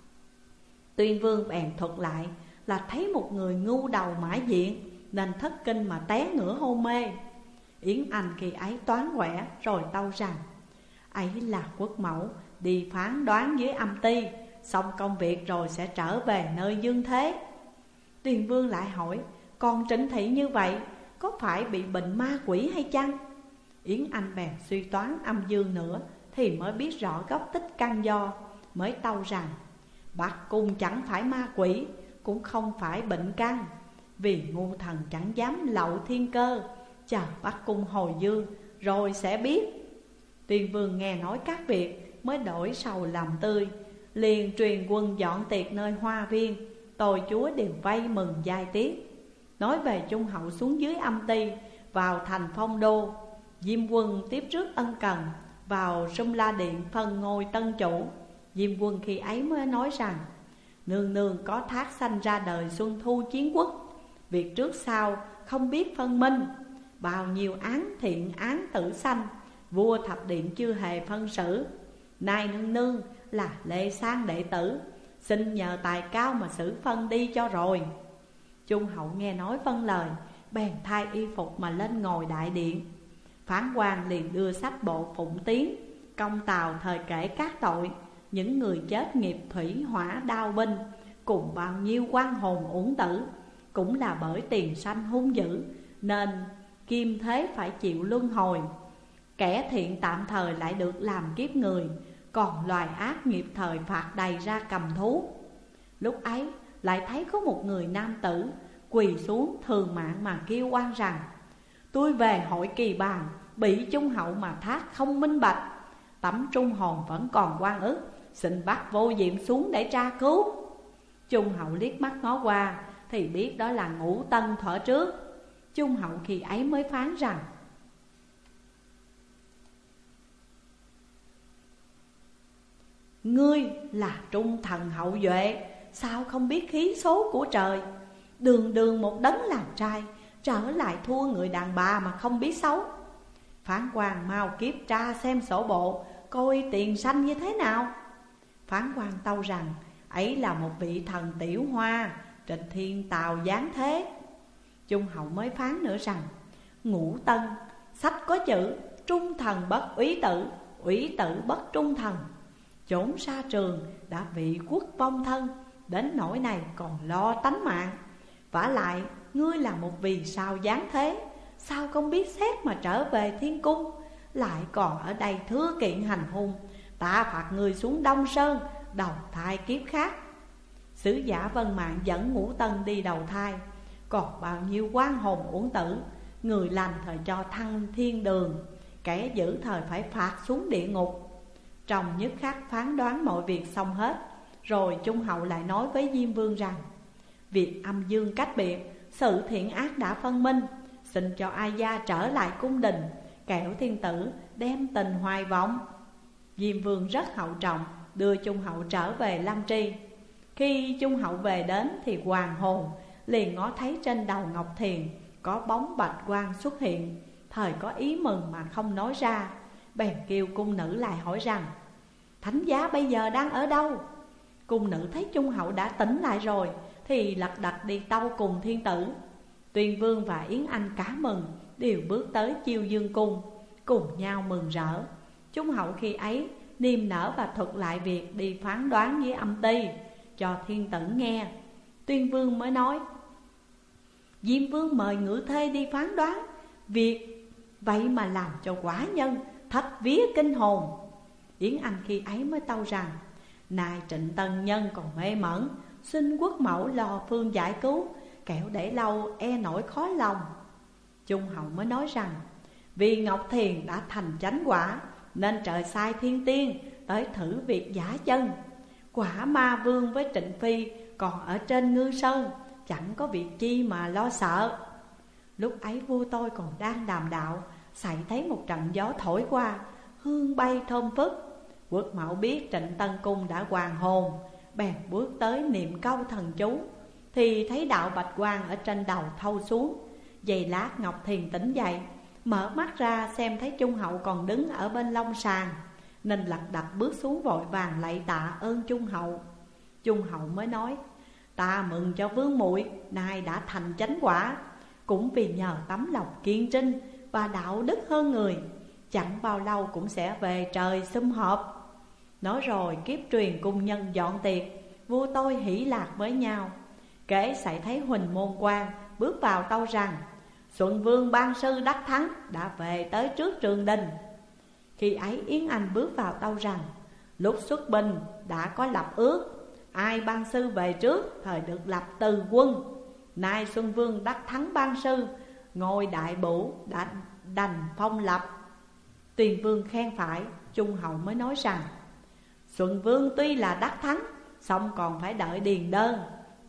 Tuyên Vương bèn thuật lại là thấy một người ngu đầu mã diện, nên thất kinh mà té ngửa hôn mê. Yến Anh khi ấy toán quẻ rồi tâu rằng ấy là quốc mẫu đi phán đoán với âm ty, xong công việc rồi sẽ trở về nơi dương thế. Tuyên Vương lại hỏi còn Trịnh Thị như vậy có phải bị bệnh ma quỷ hay chăng? Yến Anh bèn suy toán âm dương nữa, thì mới biết rõ gốc tích căn do, mới tâu rằng Bắc Cung chẳng phải ma quỷ, cũng không phải bệnh căn, vì ngu thần chẳng dám lậu thiên cơ, chờ Bắc Cung hồi dương rồi sẽ biết. Tuyên Vương nghe nói các việc mới đổi sầu làm tươi, liền truyền quân dọn tiệc nơi hoa viên, tôi chúa đều vây mừng giai tiết. Nói về Trung hậu xuống dưới âm ty, vào thành Phong Đô, Diêm Quân tiếp rước ân cần, vào Sum La Điện phân ngôi tân chủ. Diêm Quân khi ấy mới nói rằng: nương nương có thác sanh ra đời xuân thu chiến quốc, việc trước sau không biết phân minh. Bao nhiêu án thiện án tử sanh, vua thập điện chưa hề phân xử. Nay nương nương là Lê Sang đệ tử, xin nhờ tài cao mà xử phân đi cho rồi. Trung hậu nghe nói vâng lời, bèn thay y phục mà lên ngồi đại điện. Phán quan liền đưa sách bộ Phụng Tiến, công tào thời kể các tội, những người chết nghiệp thủy hỏa đao binh, cùng bao nhiêu quan hồn uổng tử. Cũng là bởi tiền sanh hung dữ, nên kim thế phải chịu luân hồi. Kẻ thiện tạm thời lại được làm kiếp người, còn loài ác nghiệp thời phạt đầy ra cầm thú. Lúc ấy lại thấy có một người nam tử quỳ xuống thường mạng mà kêu oan rằng: tôi về hội kỳ bàn, bị Trung hậu mà thác không minh bạch. Tấm trung hồn vẫn còn oan ức, xin bắt vô diệm xuống để tra cứu. Trung hậu liếc mắt ngó qua thì biết đó là Ngũ Tân thuở trước. Trung hậu khi ấy mới phán rằng: ngươi là trung thần hậu duệ, sao không biết khí số của trời? Đường đường một đấng làm trai, trở lại thua người đàn bà mà không biết xấu. Phán quan mau kiếp tra xem sổ bộ, coi tiền sanh như thế nào. Phán quan tâu rằng: ấy là một vị thần tiểu hoa, trên thiên tào giáng thế. Trung hậu mới phán nữa rằng: Ngũ Tân, sách có chữ trung thần bất úy tử, úy tử bất trung thần. Trốn xa trường đã vị quốc vong thân, đến nỗi này còn lo tánh mạng. vả lại ngươi là một vì sao giáng thế, sao không biết xét mà trở về thiên cung, lại còn ở đây thưa kiện hành hung, ta phạt ngươi xuống Đông Sơn đầu thai kiếp khác. Sứ giả Vân Mạng dẫn Ngũ Tân đi đầu thai, còn bao nhiêu oan hồn uổng tử, người lành thời cho thăng thiên đường, kẻ dữ thời phải phạt xuống địa ngục. Trong nhất khắc phán đoán mọi việc xong hết, rồi Trung hậu lại nói với Diêm Vương rằng: việc âm dương cách biệt, sự thiện ác đã phân minh, xin cho Ai Gia trở lại cung đình, kẻo thiên tử đem tình hoài vọng. Diêm Vương rất hậu trọng, đưa Trung hậu trở về Lâm Tri. Khi Trung hậu về đến thì hoàng hồn liền ngó thấy trên đầu Ngọc Thiền có bóng bạch quang xuất hiện, thời có ý mừng mà không nói ra, bèn kêu cung nữ lại hỏi rằng: thánh giá bây giờ đang ở đâu? Cung nữ thấy Trung hậu đã tỉnh lại rồi thì lật đật đi tâu cùng thiên tử. Tuyên Vương và Yến Anh cả mừng, đều bước tới Chiêu Dương cung cùng nhau mừng rỡ. Trung hậu khi ấy niềm nở và thuật lại việc đi phán đoán với âm ty cho thiên tử nghe. Tuyên Vương mới nói: Diêm Vương mời ngự thê đi phán đoán việc, vậy mà làm cho quả nhân thất vía kinh hồn. Yến Anh khi ấy mới tâu rằng: nay Trịnh Tân Nhân còn mê mẩn, xin quốc mẫu lo phương giải cứu, kẻo để lâu e nổi khó lòng. Trung hậu mới nói rằng: vì Ngọc Thiền đã thành chánh quả, nên trời sai thiên tiên tới thử việc giả chân. Quả ma vương với Trịnh Phi còn ở trên Ngư Sơn, chẳng có việc chi mà lo sợ. Lúc ấy vua tôi còn đang đàm đạo, xảy thấy một trận gió thổi qua, hương bay thơm phức. Quốc mẫu biết Trịnh Tân Cung đã hoàn hồn, bèn bước tới niệm câu thần chú, thì thấy đạo bạch quang ở trên đầu thâu xuống. Giây lát Ngọc Thiền tỉnh dậy, mở mắt ra xem thấy Trung hậu còn đứng ở bên long sàn, nên lật đật bước xuống vội vàng lạy tạ ơn Trung hậu. Trung hậu mới nói: ta mừng cho vương muội nay đã thành chánh quả, cũng vì nhờ tấm lòng kiên trinh và đạo đức hơn người, chẳng bao lâu cũng sẽ về trời sum họp. Nói rồi kiếp truyền cung nhân dọn tiệc, vua tôi hỷ lạc với nhau. Kể xảy thấy Huỳnh Môn Quan bước vào tâu rằng: Xuân Vương ban sư đắc thắng đã về tới trước trường đình. Khi ấy Yến Anh bước vào tâu rằng: lúc xuất binh đã có lập ước, ai ban sư về trước thời được lập từ quân. Nay Xuân Vương đắc thắng ban sư, ngôi đại bổ đã đành phong lập. Tuyền Vương khen phải. Trung hậu mới nói rằng: Xuân Vương tuy là đắc thắng, song còn phải đợi điền đơn.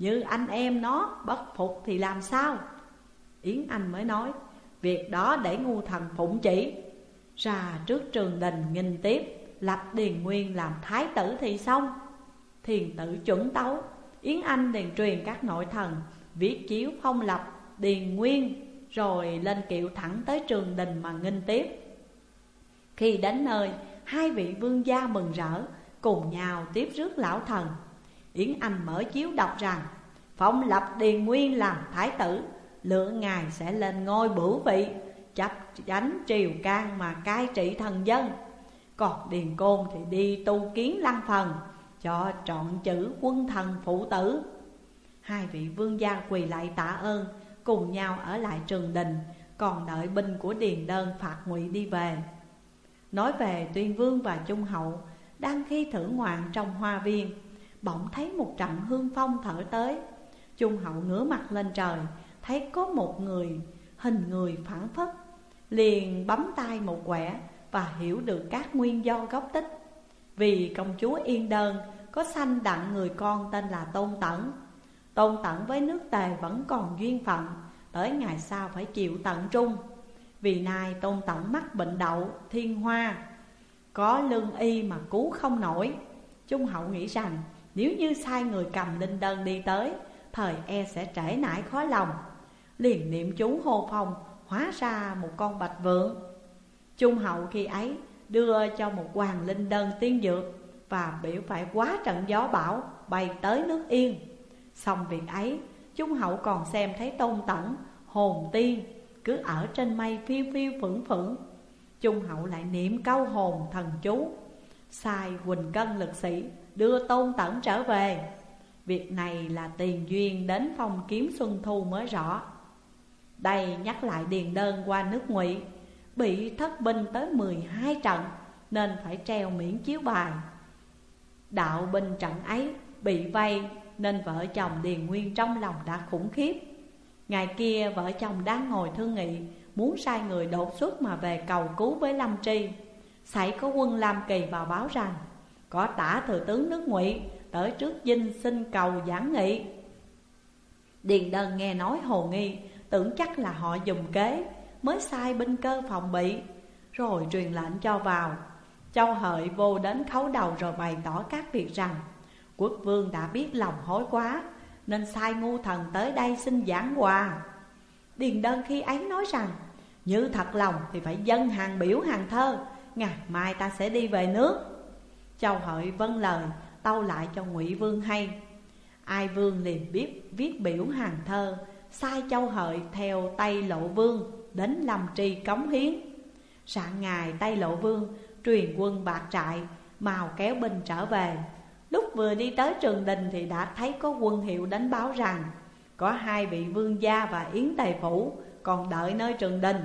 như anh em nó bất phục thì làm sao? Yến Anh mới nói, việc đó để ngu thần phụng chỉ. Ra trước trường đình nghinh tiếp, lập Điền Nguyên làm thái tử thì xong. Thiền tử chuẩn tấu, Yến Anh liền truyền các nội thần viết chiếu phong lập Điền Nguyên, rồi lên kiệu thẳng tới trường đình mà nghinh tiếp. Khi đến nơi, hai vị vương gia mừng rỡ, cùng nhau tiếp rước lão thần. Yến Anh mở chiếu đọc rằng, phong lập Điền Nguyên làm thái tử, lựa ngài sẽ lên ngôi bửu vị, chấp chánh triều can mà cai trị thần dân. Còn Điền Côn thì đi tu kiến lăng phần, cho trọn chữ quân thần phụ tử. Hai vị vương gia quỳ lại tạ ơn, cùng nhau ở lại trường đình, còn đợi binh của Điền Đơn phạt ngụy đi về. Nói về Tuyên Vương và Trung Hậu, đang khi thưởng ngoạn trong hoa viên, bỗng thấy một trận hương phong thở tới. Trung Hậu ngửa mặt lên trời, thấy có một người, hình người phảng phất, liền bấm tay một quẻ và hiểu được các nguyên do gốc tích. Vì công chúa Yên Đơn có sanh đặng người con tên là Tôn Tẩn. Tôn Tẩn với nước Tề vẫn còn duyên phận, tới ngày sau phải chịu tận trung. Vì nay Tôn Tẩn mắc bệnh đậu, thiên hoa, có lương y mà cứu không nổi. Trung Hậu nghĩ rằng nếu như sai người cầm linh đơn đi tới, thời e sẽ trễ nải khó lòng. Liền niệm chú hô phong, hóa ra một con bạch vượn. Trung Hậu khi ấy đưa cho một hoàng linh đơn tiên dược, và biểu phải quá trận gió bão bay tới nước Yên. Xong việc ấy, Trung Hậu còn xem thấy Tôn Tẩn hồn tiên cứ ở trên mây phiêu phiêu phưởng phưởng. Trung Hậu lại niệm câu hồn thần chú, sai Quỳnh Cân lực sĩ đưa Tôn Tẩn trở về. Việc này là tiền duyên đến phong kiếm Xuân Thu mới rõ. Đây nhắc lại Điền Đơn qua nước Ngụy, bị thất binh tới 12 trận, nên phải treo miễn chiếu bài. Đạo binh trận ấy bị vây, nên vợ chồng Điền Nguyên trong lòng đã khủng khiếp. Ngày kia vợ chồng đang ngồi thương nghị, muốn sai người đột xuất mà về cầu cứu với Lâm Tri. Xảy có quân Lam Kỳ vào báo rằng có tả thừa tướng nước Ngụy tới trước dinh xin cầu giảng nghị. Điền Đơn nghe nói hồ nghi, tưởng chắc là họ dùng kế, mới sai binh cơ phòng bị, rồi truyền lệnh cho vào. Châu Hợi vô đến khấu đầu rồi bày tỏ các việc rằng quốc vương đã biết lòng hối quá, nên sai ngu thần tới đây xin giảng hòa. Điền Đơn khi ấy nói rằng như thật lòng thì phải dâng hàng biểu hàng thơ, ngày mai ta sẽ đi về nước. Châu Hợi vâng lời, tâu lại cho Ngụy Vương hay. Ai Vương liền biết viết biểu hàng thơ, sai Châu Hợi theo Tây Lộ Vương đến Lâm Tri cống hiến. Rạng ngày Tây Lộ Vương truyền quân bạt trại, mào kéo binh trở về. Lúc vừa đi tới trường đình thì đã thấy có quân hiệu đến báo rằng có hai vị vương gia và Yến Tề Phủ còn đợi nơi trường đình.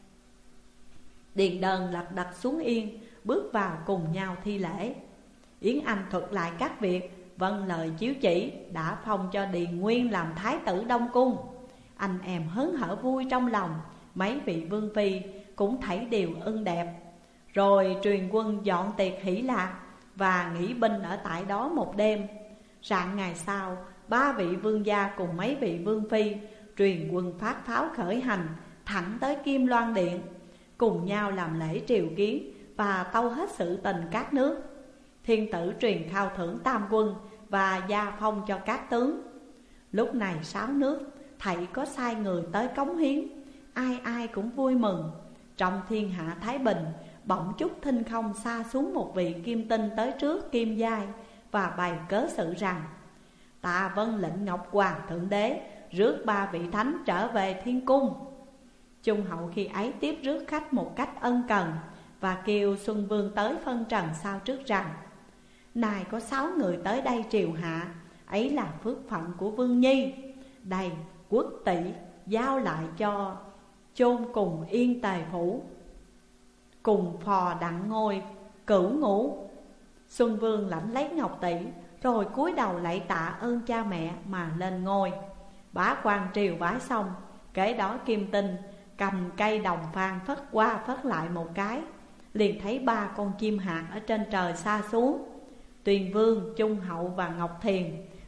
Điền Đơn lật đật xuống yên, bước vào cùng nhau thi lễ. Yến Anh thuật lại các việc, vâng lời chiếu chỉ, đã phong cho Điền Nguyên làm thái tử Đông Cung. Anh em hớn hở vui trong lòng, mấy vị vương phi cũng thấy điều ưng đẹp. Rồi truyền quân dọn tiệc hỷ lạc và nghỉ binh ở tại đó một đêm. Rạng ngày sau, ba vị vương gia cùng mấy vị vương phi truyền quân phát pháo khởi hành thẳng tới Kim Loan Điện, cùng nhau làm lễ triều kiến và tâu hết sự tình các nước. Thiên tử truyền khao thưởng tam quân và gia phong cho các tướng. Lúc này 6 nước thảy có sai người tới cống hiến, ai ai cũng vui mừng. Trong thiên hạ thái bình, bỗng chút thinh không xa xuống một vị kim tinh tới trước Kim Giai và bày cớ sự rằng ta vâng lệnh Ngọc Hoàng Thượng Đế rước 3 vị thánh trở về thiên cung. Trung Hậu khi ấy tiếp rước khách một cách ân cần và kêu Xuân Vương tới phân trần sau trước rằng này có 6 người tới đây triều hạ, ấy là phước phận của Vương Nhi. Đây quốc tỷ giao lại cho chôn cùng Yên Tề Phủ, cùng phò đặng ngôi cửu ngũ. Xuân Vương lãnh lấy ngọc tỷ, rồi cúi đầu lạy tạ ơn cha mẹ mà lên ngôi. Bá quan triều bái xong, kế đó Kim Tinh cầm cây đồng phan phất qua phất lại một cái, liền thấy 3 con chim hạt ở trên trời xa xuống. Tuyền Vương, Trung Hậu và Ngọc Thiền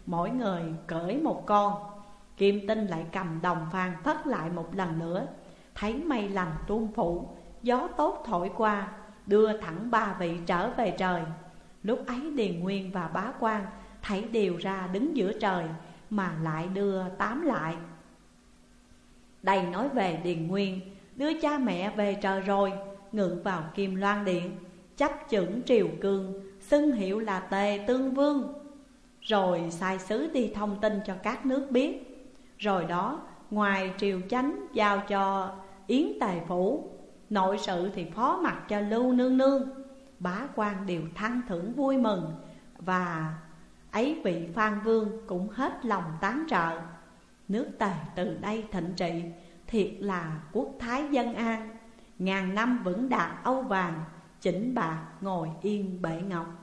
mỗi người cưỡi một con. Kim Tinh lại cầm đồng phan phất lại một lần nữa. Thấy mây lành tuôn phủ, gió tốt thổi qua, đưa thẳng ba vị trở về trời. Lúc ấy Điền Nguyên và Bá Quan thấy đều ra đứng giữa trời, mà lại đưa tám lại. Đây nói về Điền Nguyên đưa cha mẹ về trời rồi, ngự vào Kim Loan Điện, chấp chưởng triều cương, xưng hiệu là Tề Tương Vương. Rồi sai sứ đi thông tin cho các nước biết. Rồi đó, ngoài triều chánh giao cho Yến Tề Phủ, nội sự thì phó mặc cho Lưu Nương Nương. Bá quan đều thăng thưởng vui mừng, và ấy vị Phan Vương cũng hết lòng tán trợ. Nước Tề từ đây thịnh trị, thiệt là quốc thái dân an, ngàn năm vững đạt âu vàng, chỉnh bạc ngồi yên bệ ngọc.